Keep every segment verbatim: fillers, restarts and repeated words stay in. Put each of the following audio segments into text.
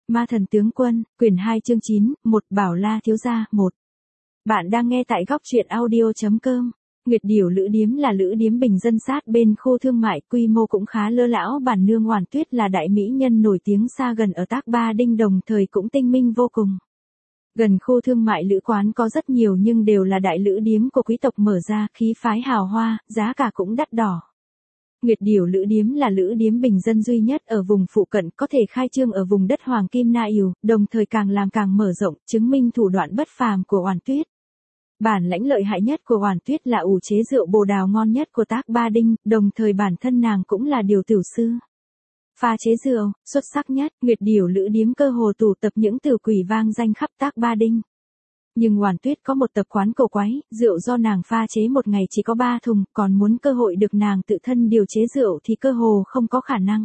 Ma thần tướng quân, quyển hai chương chín, một Bảo La thiếu gia, một. Bạn đang nghe tại góc truyện audio chấm com. Nguyệt Điểu Lữ Điếm là lữ điếm bình dân sát bên khu thương mại, quy mô cũng khá lơ lão. Bản nương Oản Tuyết là đại mỹ nhân nổi tiếng xa gần ở Tác Ba Đinh, đồng thời cũng tinh minh vô cùng. Gần khu thương mại lữ quán có rất nhiều nhưng đều là đại lữ điếm của quý tộc mở ra, khí phái hào hoa, giá cả cũng đắt đỏ. Nguyệt Điểu Lữ Điếm là lữ điếm bình dân duy nhất ở vùng phụ cận, có thể khai trương ở vùng đất Hoàng Kim Na Yểu, đồng thời càng làm càng mở rộng, chứng minh thủ đoạn bất phàm của Oản Tuyết. Bản lãnh lợi hại nhất của Oản Tuyết là ủ chế rượu bồ đào ngon nhất của Tác Ba Đinh, đồng thời bản thân nàng cũng là điều tiểu sư. Pha chế rượu, xuất sắc nhất, Nguyệt Điểu Lữ Điếm cơ hồ tụ tập những tử quỷ vang danh khắp Tác Ba Đinh. Nhưng Oản Tuyết có một tập quán cổ quái, rượu do nàng pha chế một ngày chỉ có ba thùng, còn muốn cơ hội được nàng tự thân điều chế rượu thì cơ hồ không có khả năng.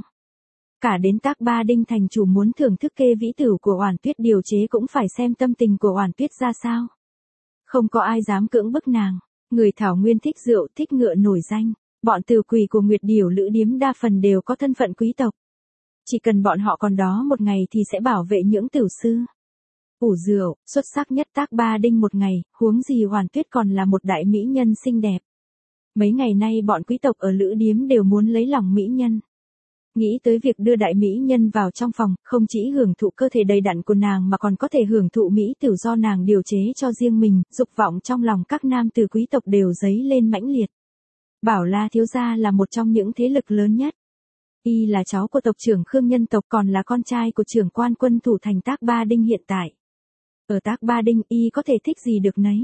Cả đến Tác Ba Đinh thành chủ muốn thưởng thức kê vĩ tử của Oản Tuyết điều chế cũng phải xem tâm tình của Oản Tuyết ra sao. Không có ai dám cưỡng bức nàng. Người thảo nguyên thích rượu, thích ngựa nổi danh. Bọn tử quỷ của Nguyệt Điểu Lữ Điếm đa phần đều có thân phận quý tộc. Chỉ cần bọn họ còn đó một ngày thì sẽ bảo vệ những tiểu sư. Ủ rượu, xuất sắc nhất Tác Ba Đinh một ngày, huống gì Oản Tuyết còn là một đại mỹ nhân xinh đẹp. Mấy ngày nay bọn quý tộc ở lữ điếm đều muốn lấy lòng mỹ nhân. Nghĩ tới việc đưa đại mỹ nhân vào trong phòng, không chỉ hưởng thụ cơ thể đầy đặn của nàng mà còn có thể hưởng thụ mỹ tiểu do nàng điều chế cho riêng mình, dục vọng trong lòng các nam tử quý tộc đều dấy lên mãnh liệt. Bảo La thiếu gia là một trong những thế lực lớn nhất. Y là cháu của tộc trưởng Khương nhân tộc, còn là con trai của trưởng quan quân thủ thành Tác Ba Đinh hiện tại. Ở Tác Ba Đinh y có thể thích gì được nấy.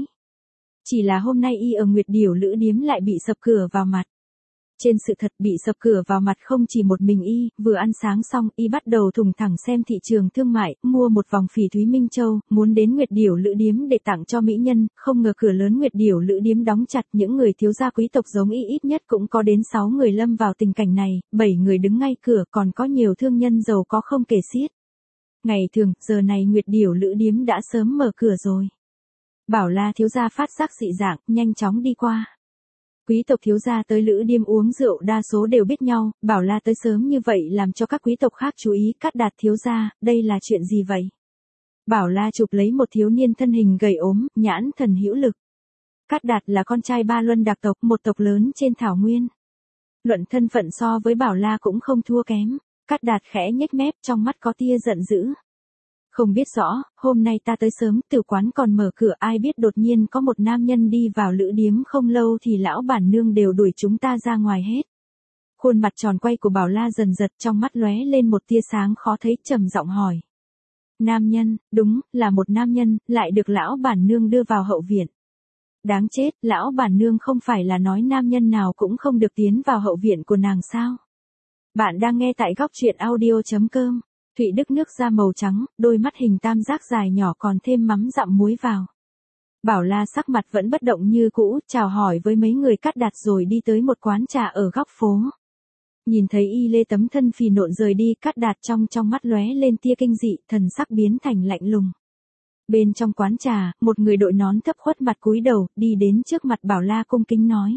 Chỉ là hôm nay y ở Nguyệt Điểu Lữ Điếm lại bị sập cửa vào mặt. Trên sự thật bị sập cửa vào mặt không chỉ một mình y, vừa ăn sáng xong y bắt đầu thùng thẳng xem thị trường thương mại, mua một vòng phỉ thúy Minh Châu, muốn đến Nguyệt Điểu Lữ Điếm để tặng cho mỹ nhân, không ngờ cửa lớn Nguyệt Điểu Lữ Điếm đóng chặt, những người thiếu gia quý tộc giống y ít nhất cũng có đến sáu người lâm vào tình cảnh này, bảy người đứng ngay cửa, còn có nhiều thương nhân giàu có không kể xiết. Ngày thường, giờ này Nguyệt Điểu Lữ Điếm đã sớm mở cửa rồi. Bảo La thiếu gia phát giác dị dạng, nhanh chóng đi qua. Quý tộc thiếu gia tới lữ điếm uống rượu đa số đều biết nhau, Bảo La tới sớm như vậy làm cho các quý tộc khác chú ý. Cát Đạt thiếu gia, đây là chuyện gì vậy? Bảo La chụp lấy một thiếu niên thân hình gầy ốm, nhãn thần hữu lực. Cát Đạt là con trai Ba Luân Đạc tộc, một tộc lớn trên thảo nguyên. Luận thân phận so với Bảo La cũng không thua kém. Cát Đạt khẽ nhếch mép, trong mắt có tia giận dữ. Không biết rõ, hôm nay ta tới sớm, tử quán còn mở cửa, ai biết đột nhiên có một nam nhân đi vào lữ điếm không lâu thì lão bản nương đều đuổi chúng ta ra ngoài hết. Khuôn mặt tròn quay của Bảo La dần giật, trong mắt lóe lên một tia sáng khó thấy, trầm giọng hỏi. Nam nhân, đúng, là một nam nhân, lại được lão bản nương đưa vào hậu viện. Đáng chết, lão bản nương không phải là nói nam nhân nào cũng không được tiến vào hậu viện của nàng sao? Bạn đang nghe tại góc truyện audio chấm com. Thụy Đức nước da màu trắng, đôi mắt hình tam giác dài nhỏ còn thêm mắm dặm muối vào. Bảo La sắc mặt vẫn bất động như cũ, chào hỏi với mấy người Cát Đạt rồi đi tới một quán trà ở góc phố. Nhìn thấy y lê tấm thân phì nộn rời đi, Cát Đạt trong trong mắt lóe lên tia kinh dị, thần sắc biến thành lạnh lùng. Bên trong quán trà, một người đội nón thấp khuất mặt cúi đầu, đi đến trước mặt Bảo La cung kính nói.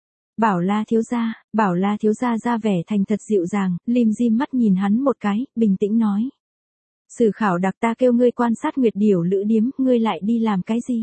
Bảo La thiếu gia, Bảo La thiếu gia ra vẻ thành thật dịu dàng, lim dim mắt nhìn hắn một cái, bình tĩnh nói. Sử Khảo Đặc ta kêu ngươi quan sát Nguyệt Điểu Lữ Điếm, ngươi lại đi làm cái gì?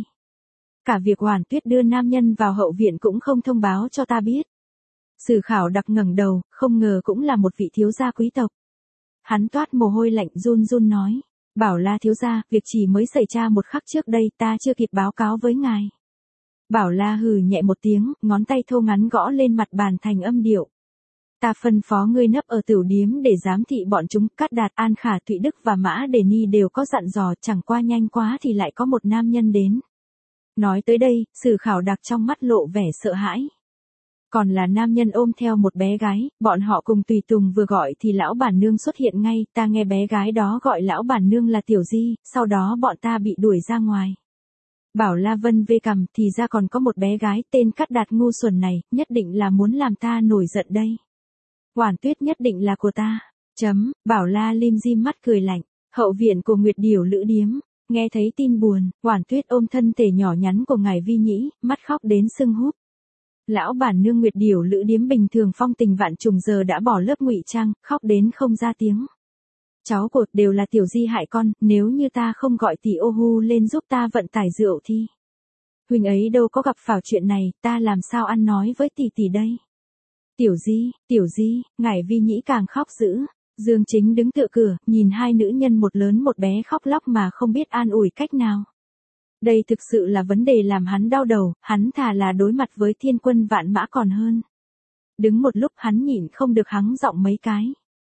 Cả việc Oản Tuyết đưa nam nhân vào hậu viện cũng không thông báo cho ta biết. Sử Khảo Đặc ngẩng đầu, không ngờ cũng là một vị thiếu gia quý tộc. Hắn toát mồ hôi lạnh, run run nói. Bảo La thiếu gia, việc chỉ mới xảy ra một khắc trước đây, ta chưa kịp báo cáo với ngài. Bảo La hừ nhẹ một tiếng, ngón tay thô ngắn gõ lên mặt bàn thành âm điệu. Ta phân phó ngươi nấp ở tửu điếm để giám thị bọn chúng. Cát Đạt, An Khả, Thụy Đức và Mã Đề Ni đều có dặn dò, chẳng qua nhanh quá thì lại có một nam nhân đến. Nói tới đây, Sử Khảo Đặc trong mắt lộ vẻ sợ hãi. Còn là nam nhân ôm theo một bé gái, bọn họ cùng tùy tùng vừa gọi thì lão bản nương xuất hiện ngay, ta nghe bé gái đó gọi lão bản nương là Tiểu Di, sau đó bọn ta bị đuổi ra ngoài. Bảo La vân vê cằm, thì ra còn có một bé gái, tên Cát Đạt ngu xuẩn này, nhất định là muốn làm ta nổi giận đây. Oản Tuyết nhất định là của ta. Chấm, Bảo La lim dim mắt cười lạnh. Hậu viện của Nguyệt Điểu Lữ Điếm, nghe thấy tin buồn, Oản Tuyết ôm thân thể nhỏ nhắn của ngài Vi Nhĩ, mắt khóc đến sưng húp. Lão bản nương Nguyệt Điểu Lữ Điếm bình thường phong tình vạn trùng giờ đã bỏ lớp ngụy trang, khóc đến không ra tiếng. cháu của đều là tiểu di hại con, nếu như ta không gọi tỷ ô hu lên giúp ta vận tải rượu thì. Huynh ấy đâu có gặp phải chuyện này, ta làm sao ăn nói với tỷ tỷ đây. Tiểu di, tiểu di, Ngải Vi Nhĩ càng khóc dữ. Dương Chính đứng tựa cửa, nhìn hai nữ nhân một lớn một bé khóc lóc mà không biết an ủi cách nào. Đây thực sự là vấn đề làm hắn đau đầu, hắn thà là đối mặt với thiên quân vạn mã còn hơn. Đứng một lúc hắn nhịn không được hắng giọng mấy cái.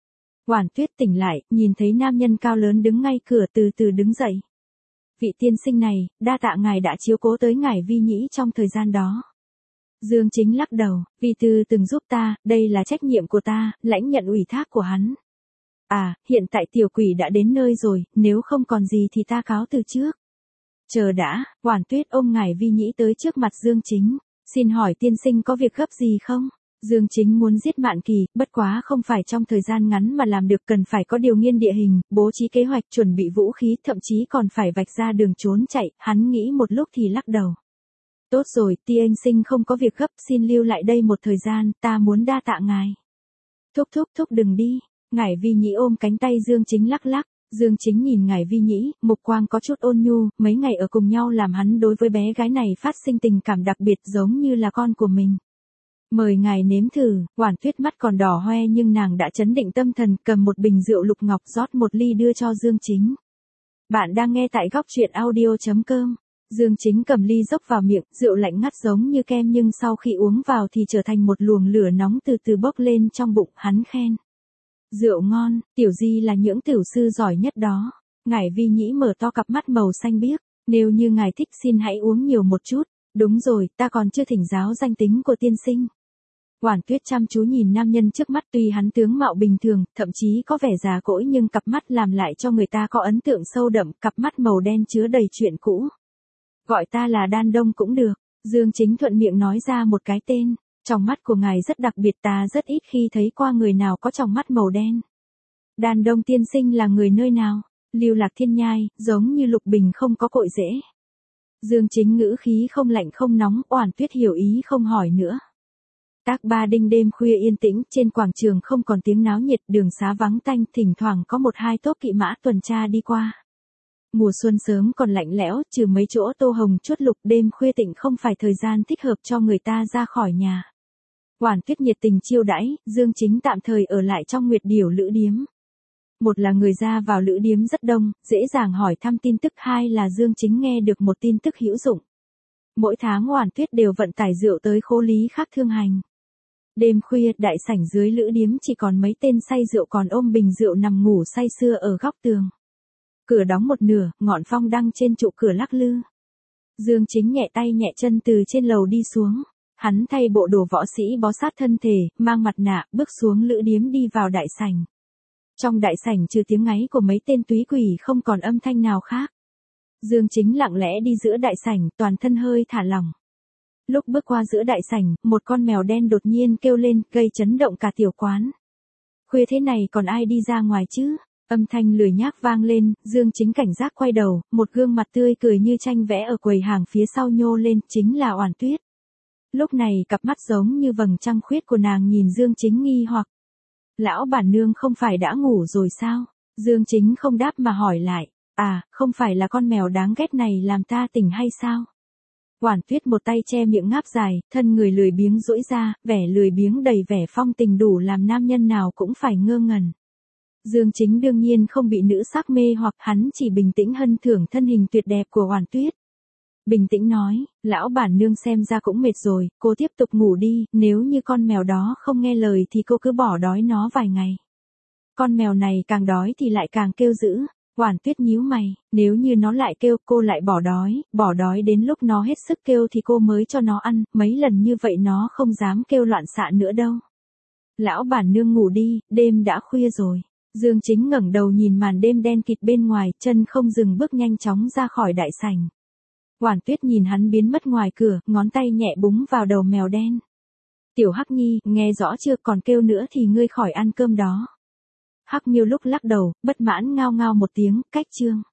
Oản Tuyết tỉnh lại, nhìn thấy nam nhân cao lớn đứng ngay cửa từ từ đứng dậy. Vị tiên sinh này, đa tạ ngài đã chiếu cố tới Ngải Vi Nhĩ trong thời gian đó. Dương Chính lắc đầu, vì từ từng giúp ta, đây là trách nhiệm của ta, lãnh nhận ủy thác của hắn. À, hiện tại tiểu quỷ đã đến nơi rồi, nếu không còn gì thì ta cáo từ trước. Chờ đã, Oản Tuyết ôm Ngải Vi Nhĩ tới trước mặt Dương Chính. Xin hỏi tiên sinh có việc gấp gì không? Dương Chính muốn giết Mạn Kỳ, bất quá không phải trong thời gian ngắn mà làm được, cần phải có điều nghiên địa hình, bố trí kế hoạch, chuẩn bị vũ khí, thậm chí còn phải vạch ra đường trốn chạy, hắn nghĩ một lúc thì lắc đầu. Tốt rồi, Ti anh sinh không có việc gấp, xin lưu lại đây một thời gian, ta muốn đa tạ ngài. Thúc thúc thúc đừng đi, Ngải Vi Nhĩ ôm cánh tay Dương Chính lắc lắc. Dương Chính nhìn Ngải Vi Nhĩ, mục quang có chút ôn nhu, mấy ngày ở cùng nhau làm hắn đối với bé gái này phát sinh tình cảm đặc biệt giống như là con của mình. Mời ngài nếm thử. Oản Tuyết mắt còn đỏ hoe nhưng nàng đã trấn định tâm thần, cầm một bình rượu lục ngọc rót một ly đưa cho Dương Chính. Bạn đang nghe tại góc truyện audio chấm com. Dương Chính cầm ly dốc vào miệng, rượu lạnh ngắt giống như kem nhưng sau khi uống vào thì trở thành một luồng lửa nóng từ từ bốc lên trong bụng, hắn khen. Rượu ngon, tiểu di là những tiểu sư giỏi nhất đó. Ngải Vi Nhĩ mở to cặp mắt màu xanh biếc, nếu như ngài thích xin hãy uống nhiều một chút. Đúng rồi, ta còn chưa thỉnh giáo danh tính của tiên sinh. Oản Tuyết chăm chú nhìn nam nhân trước mắt, tuy hắn tướng mạo bình thường, thậm chí có vẻ già cỗi nhưng cặp mắt làm lại cho người ta có ấn tượng sâu đậm, cặp mắt màu đen chứa đầy chuyện cũ. Gọi ta là Đan Đông cũng được. Dương Chính thuận miệng nói ra một cái tên. Tròng mắt của ngài rất đặc biệt, ta rất ít khi thấy qua người nào có tròng mắt màu đen. Đan Đông tiên sinh là người nơi nào? Lưu Lạc Thiên Nhai, giống như Lục Bình không có cội rễ. Dương Chính ngữ khí không lạnh không nóng, Oản Tuyết hiểu ý không hỏi nữa. Tác Ba Đinh đêm khuya yên tĩnh, trên quảng trường không còn tiếng náo nhiệt, đường xá vắng tanh, thỉnh thoảng có một hai tốp kỵ mã tuần tra đi qua. Mùa xuân sớm còn lạnh lẽo, trừ mấy chỗ tô hồng chuốt lục, đêm khuya tịnh không phải thời gian thích hợp cho người ta ra khỏi nhà. Oản Tuyết nhiệt tình chiêu đãi, Dương Chính tạm thời ở lại trong Nguyệt Điểu Lữ Điếm. Một là người ra vào lữ điếm rất đông, dễ dàng hỏi thăm tin tức, hai là Dương Chính nghe được một tin tức hữu dụng. Mỗi tháng Oản Tuyết đều vận tải rượu tới Khố Lý khác thương hành. Đêm khuya, đại sảnh dưới lữ điếm chỉ còn mấy tên say rượu còn ôm bình rượu nằm ngủ say sưa ở góc tường. Cửa đóng một nửa, ngọn phong đăng trên trụ cửa lắc lư. Dương Chính nhẹ tay nhẹ chân từ trên lầu đi xuống. Hắn thay bộ đồ võ sĩ bó sát thân thể, mang mặt nạ, bước xuống lữ điếm đi vào đại sảnh. Trong đại sảnh trừ tiếng ngáy của mấy tên túy quỷ không còn âm thanh nào khác. Dương Chính lặng lẽ đi giữa đại sảnh, toàn thân hơi thả lỏng. Lúc bước qua giữa đại sảnh, một con mèo đen đột nhiên kêu lên, gây chấn động cả tiểu quán. Khuya thế này còn ai đi ra ngoài chứ? Âm thanh lười nhác vang lên, Dương Chính cảnh giác quay đầu, một gương mặt tươi cười như tranh vẽ ở quầy hàng phía sau nhô lên, chính là Oản Tuyết. Lúc này cặp mắt giống như vầng trăng khuyết của nàng nhìn Dương Chính nghi hoặc. Lão bản nương không phải đã ngủ rồi sao? Dương Chính không đáp mà hỏi lại. À, không phải là con mèo đáng ghét này làm ta tỉnh hay sao? Oản Tuyết một tay che miệng ngáp dài, thân người lười biếng duỗi ra, vẻ lười biếng đầy vẻ phong tình đủ làm nam nhân nào cũng phải ngơ ngẩn. Dương Chính đương nhiên không bị nữ sắc mê hoặc, hắn chỉ bình tĩnh hân thưởng thân hình tuyệt đẹp của Oản Tuyết. Bình tĩnh nói, lão bản nương xem ra cũng mệt rồi, cô tiếp tục ngủ đi, nếu như con mèo đó không nghe lời thì cô cứ bỏ đói nó vài ngày. Con mèo này càng đói thì lại càng kêu dữ. Oản Tuyết nhíu mày, nếu như nó lại kêu, cô lại bỏ đói, bỏ đói đến lúc nó hết sức kêu thì cô mới cho nó ăn, mấy lần như vậy nó không dám kêu loạn xạ nữa đâu. Lão bản nương ngủ đi, đêm đã khuya rồi. Dương Chính ngẩng đầu nhìn màn đêm đen kịt bên ngoài, chân không dừng bước nhanh chóng ra khỏi đại sảnh. Oản Tuyết nhìn hắn biến mất ngoài cửa, ngón tay nhẹ búng vào đầu mèo đen. Tiểu Hắc Nhi, nghe rõ chưa, còn kêu nữa thì ngươi khỏi ăn cơm đó. Hắc Miêu lúc lắc đầu, bất mãn ngao ngao một tiếng, cách chương.